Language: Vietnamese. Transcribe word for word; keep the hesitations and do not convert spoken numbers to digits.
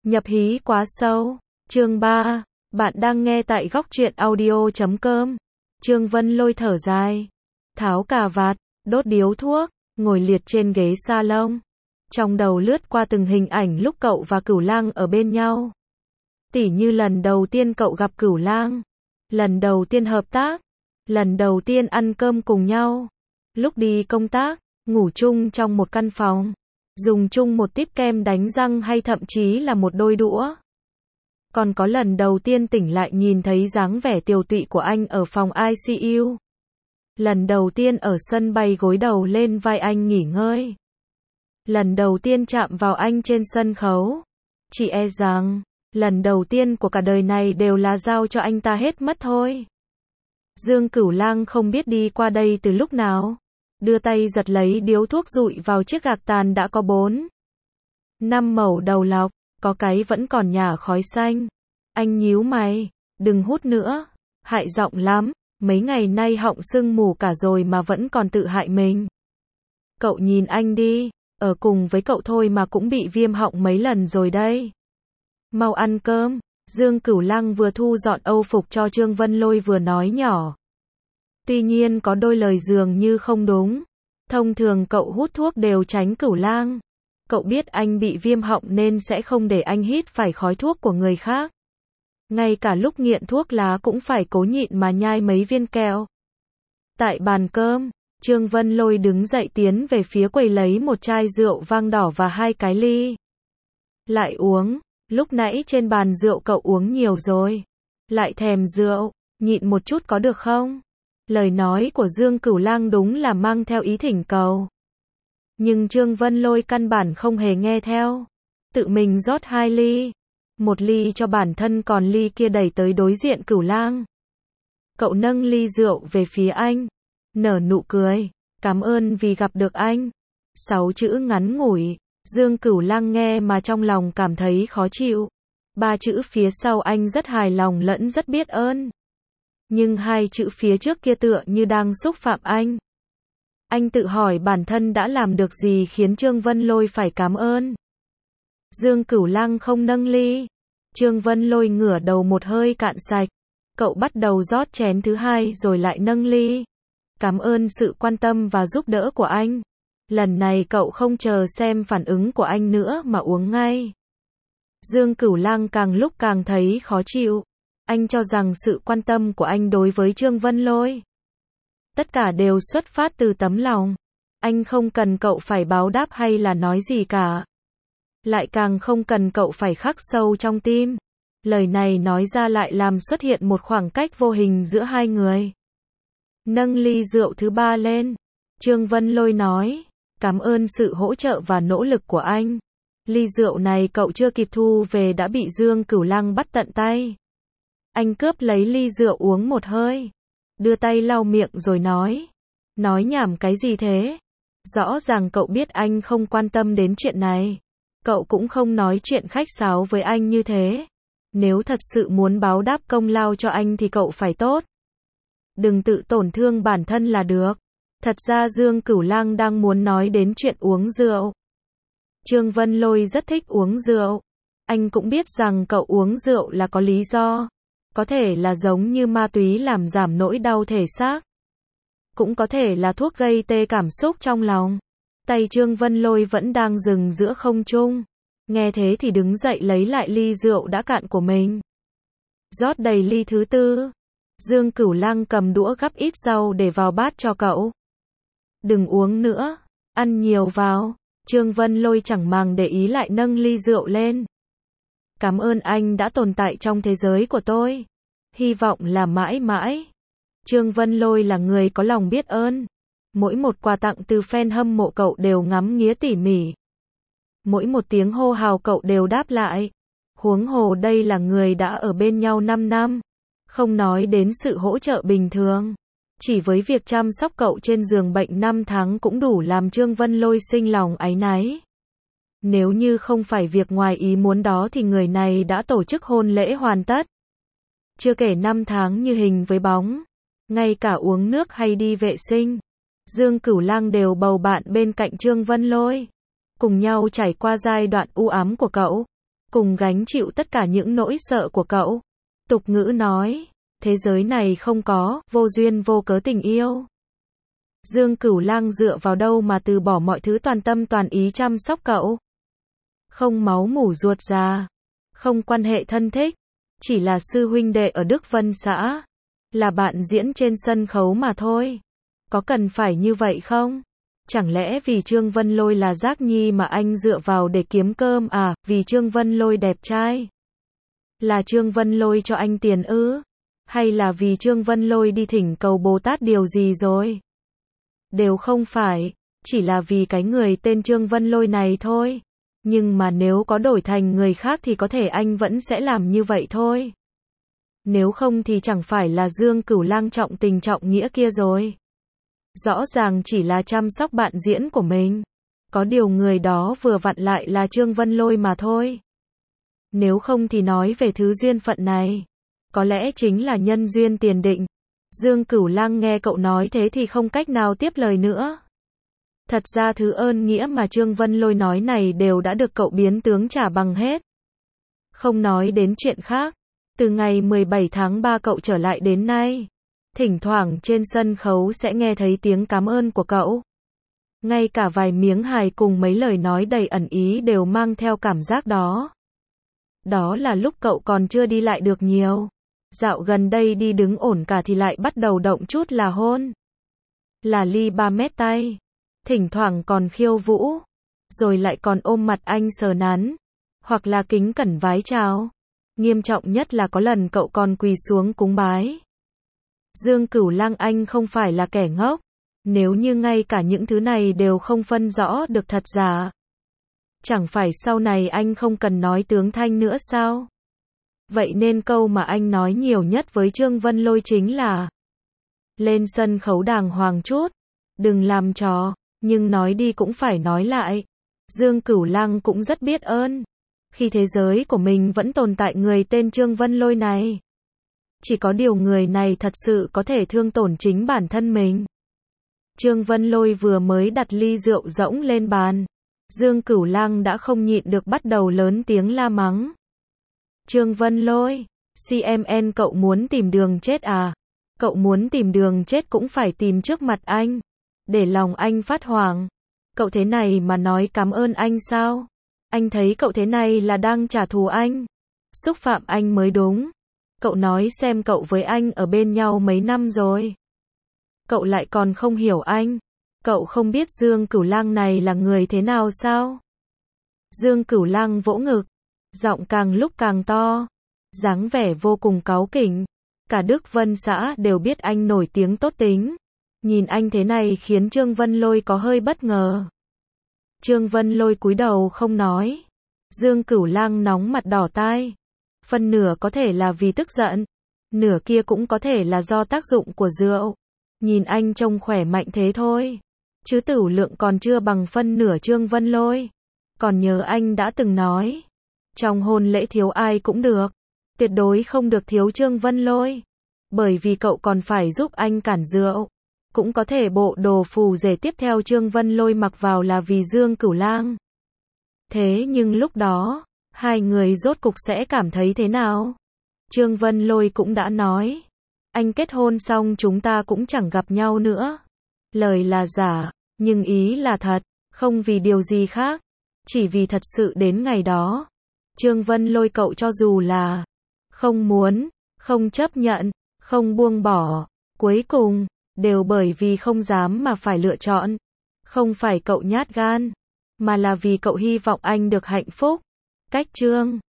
Nhập hí quá sâu. Chương ba. Bạn đang nghe tại góc truyện audio chấm com. Trương Vân Lôi thở dài, tháo cà vạt, đốt điếu thuốc, ngồi liệt trên ghế salon. Trong đầu lướt qua từng hình ảnh lúc cậu và Cửu Lang ở bên nhau. Tỉ như lần đầu tiên cậu gặp Cửu Lang, lần đầu tiên hợp tác, lần đầu tiên ăn cơm cùng nhau, lúc đi công tác, ngủ chung trong một căn phòng, dùng chung một típ kem đánh răng hay thậm chí là một đôi đũa. Còn có lần đầu tiên tỉnh lại nhìn thấy dáng vẻ tiều tụy của anh ở phòng i xê u. Lần đầu tiên ở sân bay gối đầu lên vai anh nghỉ ngơi. Lần đầu tiên chạm vào anh trên sân khấu. Chỉ e rằng, lần đầu tiên của cả đời này đều là giao cho anh ta hết mất thôi. Dương Cửu Lang không biết đi qua đây từ lúc nào. Đưa tay giật lấy điếu thuốc dụi vào chiếc gạc tàn đã có bốn năm mẩu đầu lọc, có cái vẫn còn nhả khói xanh. Anh nhíu mày, đừng hút nữa, hại giọng lắm, mấy ngày nay họng sưng mù cả rồi mà vẫn còn tự hại mình. Cậu nhìn anh đi, ở cùng với cậu thôi mà cũng bị viêm họng mấy lần rồi đây. Mau ăn cơm. Dương Cửu Lang vừa thu dọn âu phục cho Trương Vân Lôi vừa nói nhỏ. Tuy nhiên có đôi lời dường như không đúng. Thông thường cậu hút thuốc đều tránh Cửu Lang. Cậu biết anh bị viêm họng nên sẽ không để anh hít phải khói thuốc của người khác. Ngay cả lúc nghiện thuốc lá cũng phải cố nhịn mà nhai mấy viên kẹo. Tại bàn cơm, Trương Vân Lôi đứng dậy tiến về phía quầy lấy một chai rượu vang đỏ và hai cái ly. Lại uống, lúc nãy trên bàn rượu cậu uống nhiều rồi. Lại thèm rượu, nhịn một chút có được không? Lời nói của Dương Cửu Lang đúng là mang theo ý thỉnh cầu. Nhưng Trương Vân Lôi căn bản không hề nghe theo. Tự mình rót hai ly. Một ly cho bản thân còn ly kia đẩy tới đối diện Cửu Lang. Cậu nâng ly rượu về phía anh. Nở nụ cười. Cảm ơn vì gặp được anh. Sáu chữ ngắn ngủi. Dương Cửu Lang nghe mà trong lòng cảm thấy khó chịu. Ba chữ phía sau anh rất hài lòng lẫn rất biết ơn. Nhưng hai chữ phía trước kia tựa như đang xúc phạm anh. Anh tự hỏi bản thân đã làm được gì khiến Trương Vân Lôi phải cảm ơn. Dương Cửu Lang không nâng ly. Trương Vân Lôi ngửa đầu một hơi cạn sạch. Cậu bắt đầu rót chén thứ hai rồi lại nâng ly. Cảm ơn sự quan tâm và giúp đỡ của anh. Lần này cậu không chờ xem phản ứng của anh nữa mà uống ngay. Dương Cửu Lang càng lúc càng thấy khó chịu. Anh cho rằng sự quan tâm của anh đối với Trương Vân Lôi, tất cả đều xuất phát từ tấm lòng. Anh không cần cậu phải báo đáp hay là nói gì cả. Lại càng không cần cậu phải khắc sâu trong tim. Lời này nói ra lại làm xuất hiện một khoảng cách vô hình giữa hai người. Nâng ly rượu thứ ba lên. Trương Vân Lôi nói, cảm ơn sự hỗ trợ và nỗ lực của anh. Ly rượu này cậu chưa kịp thu về đã bị Dương Cửu Lang bắt tận tay. Anh cướp lấy ly rượu uống một hơi. Đưa tay lau miệng rồi nói. Nói nhảm cái gì thế? Rõ ràng cậu biết anh không quan tâm đến chuyện này. Cậu cũng không nói chuyện khách sáo với anh như thế. Nếu thật sự muốn báo đáp công lao cho anh thì cậu phải tốt. Đừng tự tổn thương bản thân là được. Thật ra Dương Cửu Lang đang muốn nói đến chuyện uống rượu. Trương Vân Lôi rất thích uống rượu. Anh cũng biết rằng cậu uống rượu là có lý do. Có thể là giống như ma túy làm giảm nỗi đau thể xác. Cũng có thể là thuốc gây tê cảm xúc trong lòng. Tay Trương Vân Lôi vẫn đang dừng giữa không trung. Nghe thế thì đứng dậy lấy lại ly rượu đã cạn của mình. Rót đầy ly thứ tư. Dương Cửu Lang cầm đũa gắp ít rau để vào bát cho cậu. Đừng uống nữa, ăn nhiều vào. Trương Vân Lôi chẳng màng để ý lại nâng ly rượu lên. Cảm ơn anh đã tồn tại trong thế giới của tôi. Hy vọng là mãi mãi. Trương Vân Lôi là người có lòng biết ơn. Mỗi một quà tặng từ fan hâm mộ cậu đều ngắm nghía tỉ mỉ. Mỗi một tiếng hô hào cậu đều đáp lại. Huống hồ đây là người đã ở bên nhau năm năm. Không nói đến sự hỗ trợ bình thường. Chỉ với việc chăm sóc cậu trên giường bệnh năm tháng cũng đủ làm Trương Vân Lôi sinh lòng áy náy. Nếu như không phải việc ngoài ý muốn đó thì người này đã tổ chức hôn lễ hoàn tất. Chưa kể năm tháng như hình với bóng. Ngay cả uống nước hay đi vệ sinh. Dương Cửu Lang đều bầu bạn bên cạnh Trương Vân Lôi. Cùng nhau trải qua giai đoạn u ám của cậu. cùng gánh chịu tất cả những nỗi sợ của cậu. Tục ngữ nói, thế giới này không có vô duyên vô cớ tình yêu. Dương Cửu Lang dựa vào đâu mà từ bỏ mọi thứ toàn tâm toàn ý chăm sóc cậu? Không máu mủ ruột già, không quan hệ thân thích, chỉ là sư huynh đệ ở Đức Vân xã, là bạn diễn trên sân khấu mà thôi. Có cần phải như vậy không? Chẳng lẽ vì Trương Vân Lôi là Giác Nhi mà anh dựa vào để kiếm cơm à, vì Trương Vân Lôi đẹp trai? Là Trương Vân Lôi cho anh tiền ư? Hay là vì Trương Vân Lôi đi thỉnh cầu Bồ Tát điều gì rồi? Đều không phải, chỉ là vì cái người tên Trương Vân Lôi này thôi. Nhưng mà nếu có đổi thành người khác thì có thể anh vẫn sẽ làm như vậy thôi. Nếu không thì chẳng phải là Dương Cửu Lang trọng tình trọng nghĩa kia rồi. Rõ ràng chỉ là chăm sóc bạn diễn của mình. Có điều người đó vừa vặn lại là Trương Vân Lôi mà thôi. Nếu không thì nói về thứ duyên phận này, có lẽ chính là nhân duyên tiền định. Dương Cửu Lang nghe cậu nói thế thì không cách nào tiếp lời nữa. Thật ra thứ ơn nghĩa mà Trương Vân Lôi nói này đều đã được cậu biến tướng trả bằng hết. Không nói đến chuyện khác, từ ngày mười bảy tháng ba cậu trở lại đến nay, thỉnh thoảng trên sân khấu sẽ nghe thấy tiếng cảm ơn của cậu. Ngay cả vài miếng hài cùng mấy lời nói đầy ẩn ý đều mang theo cảm giác đó. Đó là lúc cậu còn chưa đi lại được nhiều. Dạo gần đây đi đứng ổn cả thì lại bắt đầu động chút là hôn. Là ly ba mét tay. Thỉnh thoảng còn khiêu vũ. Rồi lại còn ôm mặt anh sờ nắn. Hoặc là kính cẩn vái chào. Nghiêm trọng nhất là có lần cậu còn quỳ xuống cúng bái. Dương Cửu Lang anh không phải là kẻ ngốc. Nếu như ngay cả những thứ này đều không phân rõ được thật giả, chẳng phải sau này anh không cần nói tướng thanh nữa sao? Vậy nên câu mà anh nói nhiều nhất với Trương Vân Lôi chính là lên sân khấu đàng hoàng chút, đừng làm trò, nhưng nói đi cũng phải nói lại. Dương Cửu Lang cũng rất biết ơn, khi thế giới của mình vẫn tồn tại người tên Trương Vân Lôi này. Chỉ có điều người này thật sự có thể thương tổn chính bản thân mình. Trương Vân Lôi vừa mới đặt ly rượu rỗng lên bàn, Dương Cửu Lang đã không nhịn được bắt đầu lớn tiếng la mắng. Trương Vân Lôi, xê em en cậu muốn tìm đường chết à? Cậu muốn tìm đường chết cũng phải tìm trước mặt anh, để lòng anh phát hoảng. Cậu thế này mà nói cảm ơn anh sao? Anh thấy cậu thế này là đang trả thù anh, xúc phạm anh mới đúng. Cậu nói xem cậu với anh ở bên nhau mấy năm rồi. Cậu lại còn không hiểu anh. Cậu không biết Dương Cửu Lang này là người thế nào sao? Dương Cửu Lang vỗ ngực, giọng càng lúc càng to, dáng vẻ vô cùng cáu kỉnh. Cả Đức Vân xã đều biết anh nổi tiếng tốt tính. Nhìn anh thế này khiến Trương Vân Lôi có hơi bất ngờ. Trương Vân Lôi cúi đầu không nói. Dương Cửu Lang nóng mặt đỏ tai. Phần nửa có thể là vì tức giận, nửa kia cũng có thể là do tác dụng của rượu. Nhìn anh trông khỏe mạnh thế thôi, chứ tửu lượng còn chưa bằng phân nửa Trương Vân Lôi. Còn nhớ anh đã từng nói, trong hôn lễ thiếu ai cũng được, tuyệt đối không được thiếu Trương Vân Lôi. Bởi vì cậu còn phải giúp anh cản rượu. Cũng có thể bộ đồ phù rể tiếp theo Trương Vân Lôi mặc vào là vì Dương Cửu Lang. Thế nhưng lúc đó, hai người rốt cục sẽ cảm thấy thế nào? Trương Vân Lôi cũng đã nói, anh kết hôn xong chúng ta cũng chẳng gặp nhau nữa. Lời là giả, nhưng ý là thật, không vì điều gì khác, chỉ vì thật sự đến ngày đó. Trương Vân Lôi cậu cho dù là không muốn, không chấp nhận, không buông bỏ, cuối cùng, đều bởi vì không dám mà phải lựa chọn. Không phải cậu nhát gan, mà là vì cậu hy vọng anh được hạnh phúc. Cách Trương